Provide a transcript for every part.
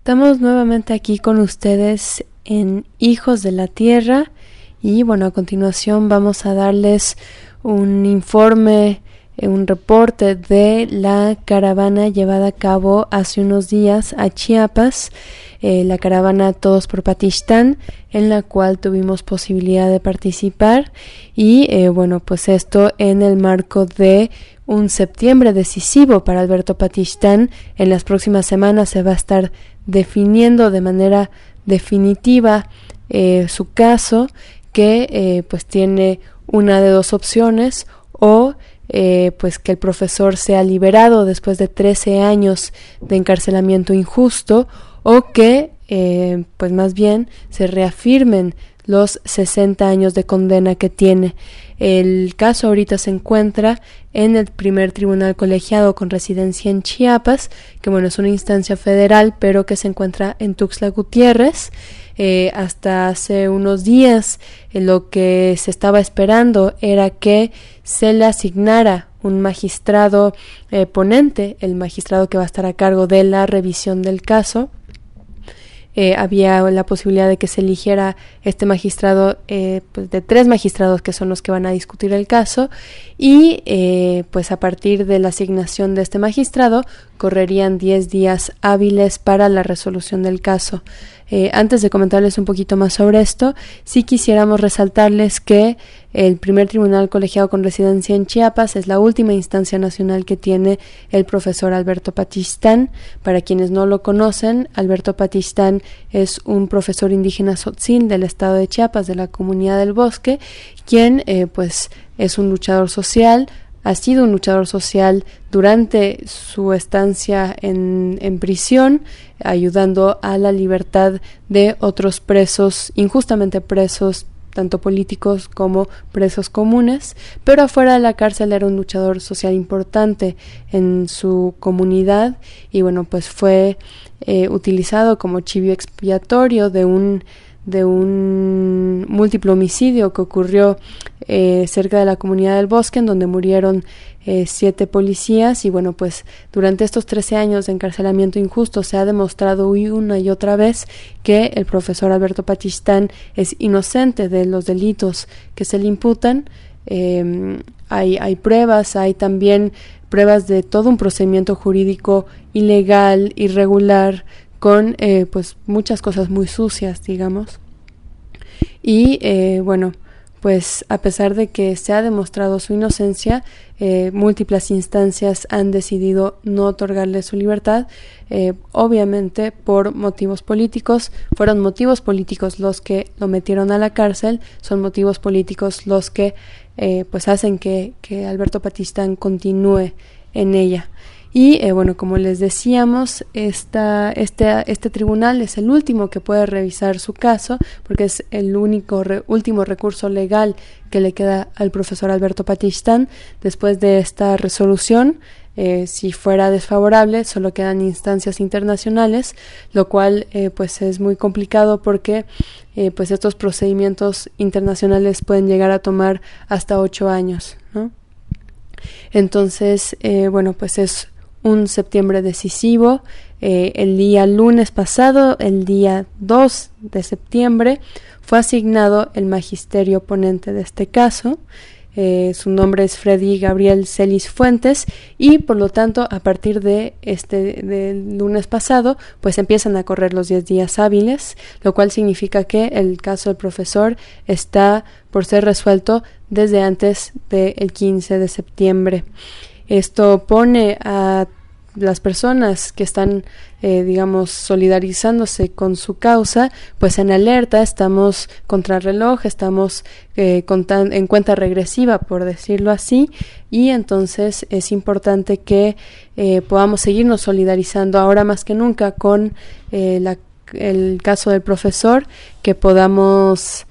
Estamos nuevamente aquí con ustedes en Hijos de la Tierra y bueno, a continuación vamos a darles un informe, un reporte de la caravana llevada a cabo hace unos días a Chiapas, la caravana Todos por Patistán, en la cual tuvimos posibilidad de participar y bueno, pues esto en el marco de un septiembre decisivo para Alberto Patistán. En las próximas semanas se va a estar definiendo de manera definitiva su caso, que pues tiene una de dos opciones: o pues que el profesor sea liberado después de 13 años de encarcelamiento injusto, o que pues más bien se reafirmen los 60 años de condena que tiene. El caso ahorita se encuentra en el primer tribunal colegiado con residencia en Chiapas, que bueno, es una instancia federal, pero que se encuentra en Tuxtla Gutiérrez. Hasta hace unos días lo que se estaba esperando era que se le asignara un magistrado ponente, el magistrado que va a estar a cargo de la revisión del caso. Había la posibilidad de que se eligiera este magistrado, pues de 3 magistrados que son los que van a discutir el caso, y pues a partir de la asignación de este magistrado correrían 10 días hábiles para la resolución del caso. Antes de comentarles un poquito más sobre esto, sí quisiéramos resaltarles que el primer tribunal colegiado con residencia en Chiapas es la última instancia nacional que tiene el profesor Alberto Patistán. Para quienes no lo conocen, Alberto Patistán es un profesor indígena tzotzil del estado de Chiapas, de la comunidad del Bosque, quien pues es un luchador social. Ha sido un luchador social durante su estancia en prisión, ayudando a la libertad de otros presos, injustamente presos, tanto políticos como presos comunes, pero afuera de la cárcel era un luchador social importante en su comunidad y bueno, pues fue utilizado como chivo expiatorio de un múltiple homicidio que ocurrió cerca de la comunidad del Bosque, en donde murieron 7 policías. Y bueno, pues durante estos 13 años de encarcelamiento injusto se ha demostrado una y otra vez que el profesor Alberto Patistán es inocente de los delitos que se le imputan. Hay pruebas, hay también pruebas de todo un procedimiento jurídico ilegal, irregular, con pues muchas cosas muy sucias, digamos. Y bueno, pues a pesar de que se ha demostrado su inocencia, múltiples instancias han decidido no otorgarle su libertad, obviamente por motivos políticos. Fueron motivos políticos los que lo metieron a la cárcel, son motivos políticos los que pues hacen que Alberto Patistán continúe en ella. Y bueno, como les decíamos, este tribunal es el último que puede revisar su caso, porque es el último recurso legal que le queda al profesor Alberto Patistán. Después de esta resolución, si fuera desfavorable, solo quedan instancias internacionales, lo cual pues es muy complicado porque pues estos procedimientos internacionales pueden llegar a tomar hasta 8 años, ¿no? Entonces, bueno, pues es un septiembre decisivo. El día lunes pasado, el día 2 de septiembre, fue asignado el magisterio ponente de este caso. Su nombre es Freddy Gabriel Celis Fuentes, y por lo tanto a partir del lunes pasado pues empiezan a correr los 10 días hábiles, lo cual significa que el caso del profesor está por ser resuelto desde antes del 15 de septiembre. Esto pone a las personas que están digamos solidarizándose con su causa pues en alerta. Estamos contrarreloj, estamos en cuenta regresiva, por decirlo así, y entonces es importante que podamos seguirnos solidarizando ahora más que nunca con el caso del profesor, que podamos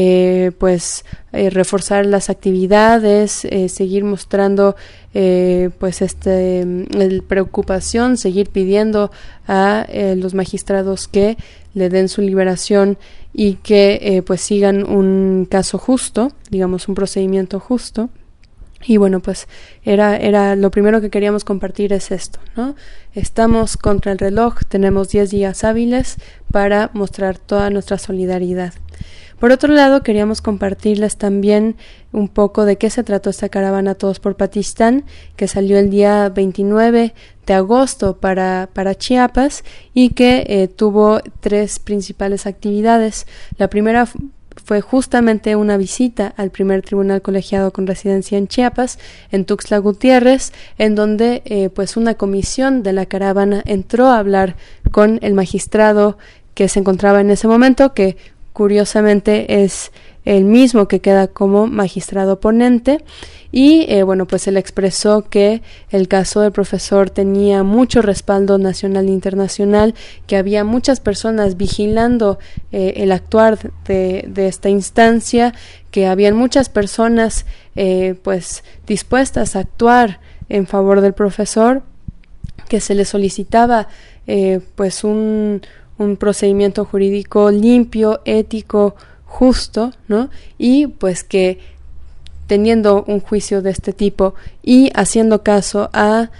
reforzar las actividades, seguir mostrando pues preocupación, seguir pidiendo a los magistrados que le den su liberación y que pues sigan un caso justo, digamos un procedimiento justo. Y bueno, pues era lo primero que queríamos compartir es esto, ¿no? Estamos contra el reloj, tenemos 10 días hábiles para mostrar toda nuestra solidaridad. Por otro lado, queríamos compartirles también un poco de qué se trató esta caravana Todos por Patistán, que salió el día 29 de agosto para Chiapas y que tuvo 3 principales actividades. La primera fue justamente una visita al primer tribunal colegiado con residencia en Chiapas, en Tuxtla Gutiérrez, en donde pues una comisión de la caravana entró a hablar con el magistrado que se encontraba en ese momento, que curiosamente es el mismo que queda como magistrado ponente, y bueno, pues él expresó que el caso del profesor tenía mucho respaldo nacional e internacional, que había muchas personas vigilando el actuar de esta instancia, que habían muchas personas pues dispuestas a actuar en favor del profesor, que se le solicitaba pues un procedimiento jurídico limpio, ético, justo, ¿no? Y pues que teniendo un juicio de este tipo y haciendo caso a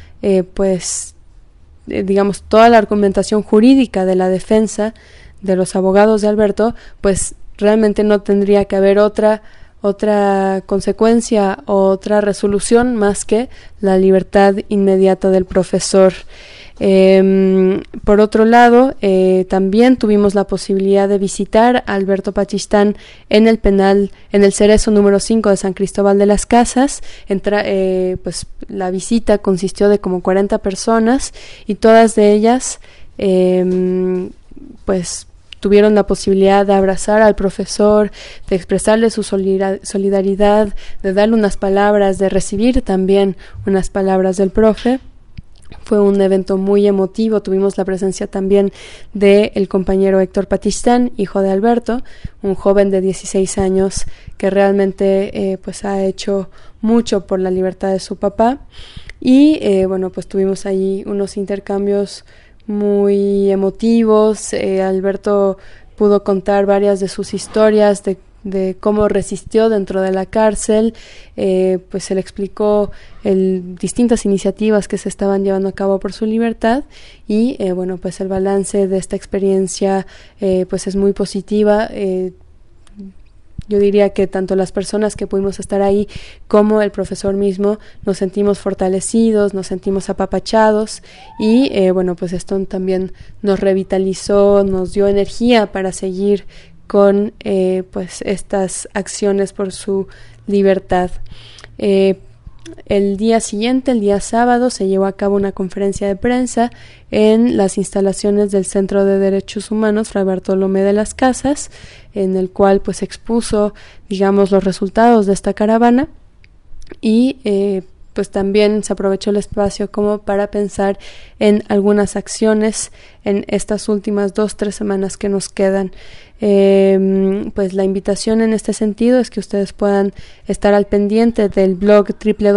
digamos toda la argumentación jurídica de la defensa de los abogados de Alberto, pues realmente no tendría que haber otra consecuencia o otra resolución más que la libertad inmediata del profesor. Por otro lado, también tuvimos la posibilidad de visitar a Alberto Patistán en el penal, en el Cerezo número 5 de San Cristóbal de las Casas. Pues la visita consistió de como 40 personas y todas de ellas pues tuvieron la posibilidad de abrazar al profesor, de expresarle su solidaridad, de darle unas palabras, de recibir también unas palabras del profe. Fue un evento muy emotivo. Tuvimos la presencia también del compañero Héctor Patistán, hijo de Alberto, un joven de 16 años que realmente pues ha hecho mucho por la libertad de su papá. Y bueno, pues tuvimos ahí unos intercambios muy emotivos. Alberto pudo contar varias de sus historias de cómo resistió dentro de la cárcel, pues se le explicó distintas iniciativas que se estaban llevando a cabo por su libertad y bueno, pues el balance de esta experiencia pues es muy positiva. Yo diría que tanto las personas que pudimos estar ahí como el profesor mismo nos sentimos fortalecidos, nos sentimos apapachados y bueno, pues esto también nos revitalizó, nos dio energía para seguir con pues estas acciones por su libertad. El día siguiente, el día sábado, se llevó a cabo una conferencia de prensa en las instalaciones del Centro de Derechos Humanos Fray Bartolomé de las Casas, en el cual pues expuso, digamos, los resultados de esta caravana y pues también se aprovechó el espacio como para pensar en algunas acciones en estas últimas 2-3 semanas que nos quedan. Pues la invitación en este sentido es que ustedes puedan estar al pendiente del blog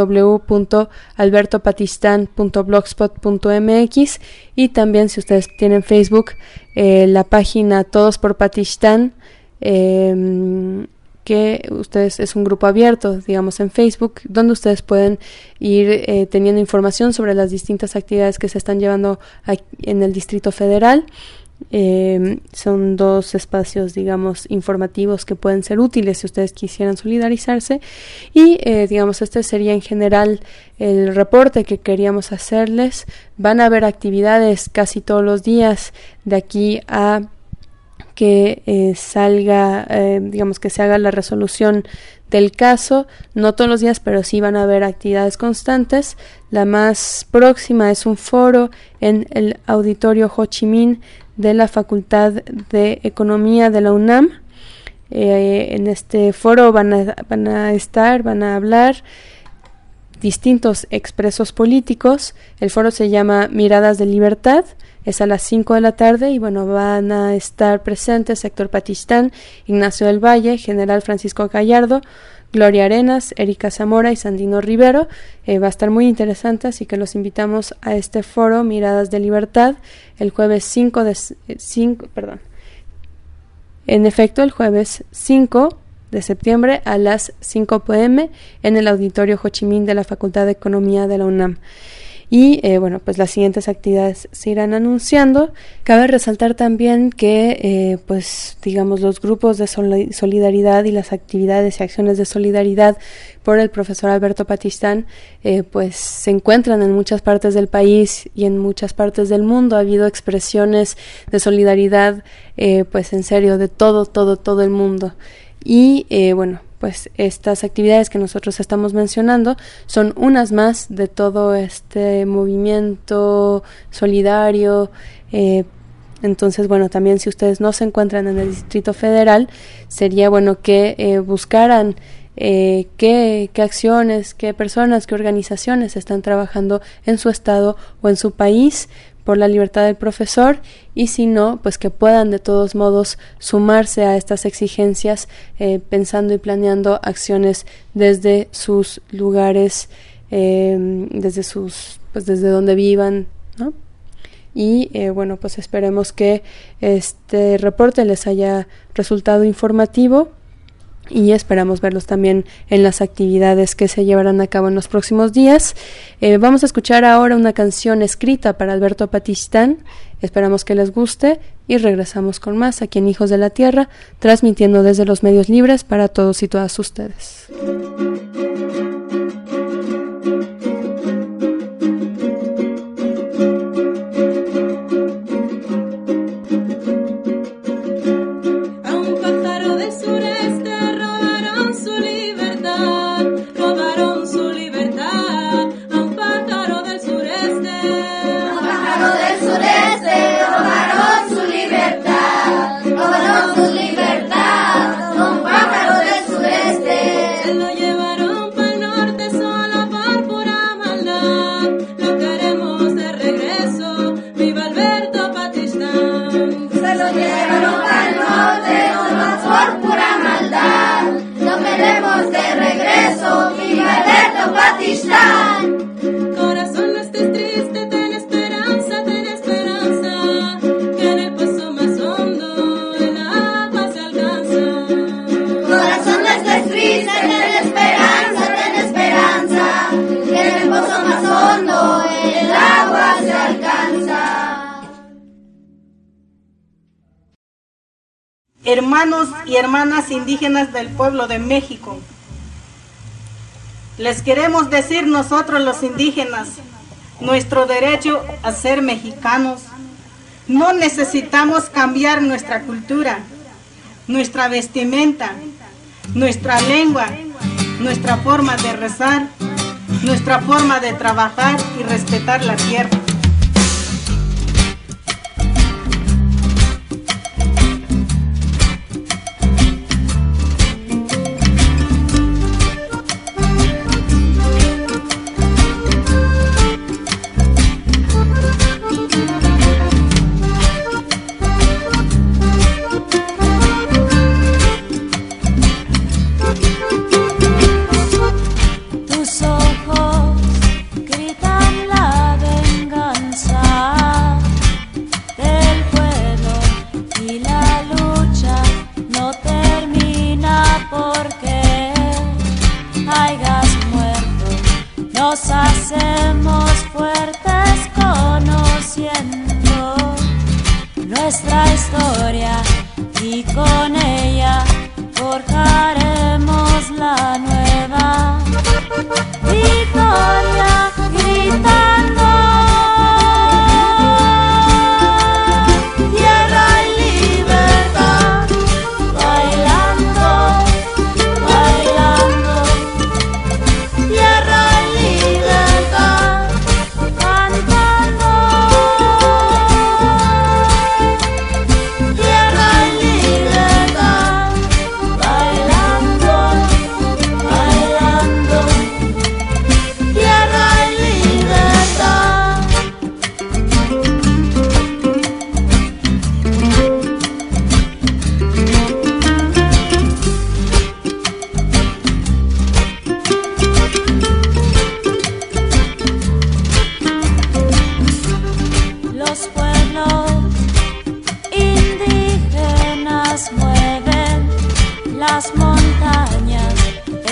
www.albertopatistan.blogspot.mx y también, si ustedes tienen Facebook, la página Todos por Patistán, que ustedes es un grupo abierto, digamos, en Facebook, donde ustedes pueden ir teniendo información sobre las distintas actividades que se están llevando en el Distrito Federal. Son 2 espacios, digamos, informativos que pueden ser útiles si ustedes quisieran solidarizarse y digamos, este sería en general el reporte que queríamos hacerles. Van a haber actividades casi todos los días de aquí a que salga, digamos, que se haga la resolución del caso, no todos los días, pero sí van a haber actividades constantes. La más próxima es un foro en el Auditorio Ho Chi Minh de la Facultad de Economía de la UNAM. En este foro van a hablar distintos expresos políticos. El foro se llama Miradas de Libertad. Es a las 5 de la tarde y bueno, van a estar presentes Héctor Patistán, Ignacio del Valle, General Francisco Gallardo, Gloria Arenas, Erika Zamora y Sandino Rivero. Va a estar muy interesante, así que los invitamos a este foro Miradas de Libertad el jueves 5 En efecto, el jueves 5 de septiembre a las 5 p.m. en el Auditorio Ho Chi Minh de la Facultad de Economía de la UNAM. Y pues las siguientes actividades se irán anunciando. Cabe resaltar también que pues digamos los grupos de solidaridad y las actividades y acciones de solidaridad por el profesor Alberto Patistán pues se encuentran en muchas partes del país y en muchas partes del mundo. Ha habido expresiones de solidaridad pues en serio de todo el mundo. Y pues estas actividades que nosotros estamos mencionando son unas más de todo este movimiento solidario. Entonces, también si ustedes no se encuentran en el Distrito Federal, sería bueno que buscaran qué acciones, qué personas, qué organizaciones están trabajando en su estado o en su país por la libertad del profesor, y si no, pues que puedan de todos modos sumarse a estas exigencias pensando y planeando acciones desde sus lugares, desde donde vivan, ¿no? Y pues esperemos que este reporte les haya resultado informativo y esperamos verlos también en las actividades que se llevarán a cabo en los próximos días. Vamos a escuchar ahora una canción escrita para Alberto Patistán. Esperamos que les guste y regresamos con más aquí en Hijos de la Tierra, transmitiendo desde los medios libres para todos y todas ustedes. Corazón, no estés triste, ten esperanza, que en el pozo más hondo el agua se alcanza. Corazón, no estés triste, ten esperanza, que en el pozo más hondo el agua se alcanza. Hermanos y hermanas indígenas del pueblo de México, les queremos decir nosotros los indígenas, nuestro derecho a ser mexicanos. No necesitamos cambiar nuestra cultura, nuestra vestimenta, nuestra lengua, nuestra forma de rezar, nuestra forma de trabajar y respetar la tierra. Las montañas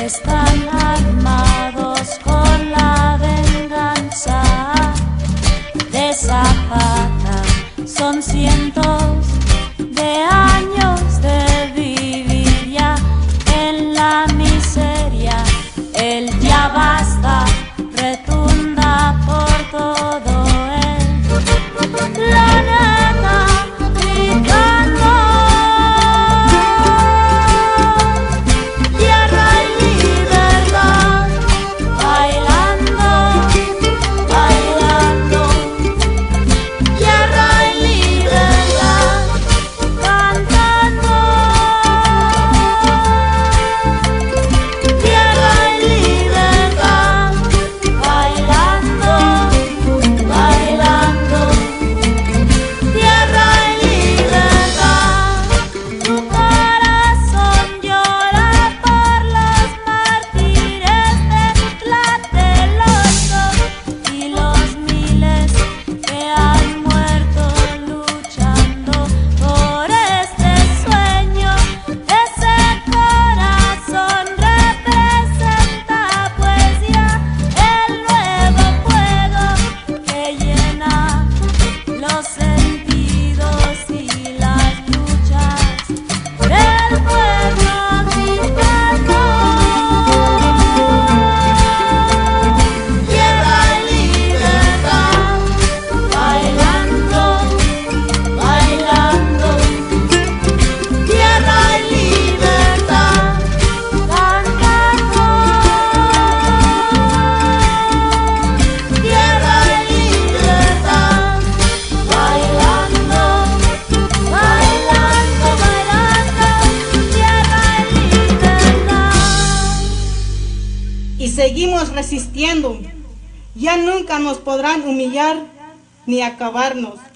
están armados con la venganza de Zapata. Son cientos de años de vivir ya en la miseria. El ya basta retunda por todo el planeta gritando. Tierra y libertad, bailando, bailando. Tierra y libertad, cantando. Tierra y libertad, bailando, bailando. Tierra y libertad, tu corazón llora por los mártires de Tlatelolco y los miles que han muerto luchando por este sueño. Ese corazón representa pues ya el nuevo fuego que llena los sentidos y las luchas del pueblo mexicano. Tierra y libertad, bailando, bailando. Tierra y libertad, cantando. Tierra y libertad, bailando, bailando, bailando. Tierra y libertad. Y seguimos resistiendo. Ya nunca nos podrán humillar ni acabarnos.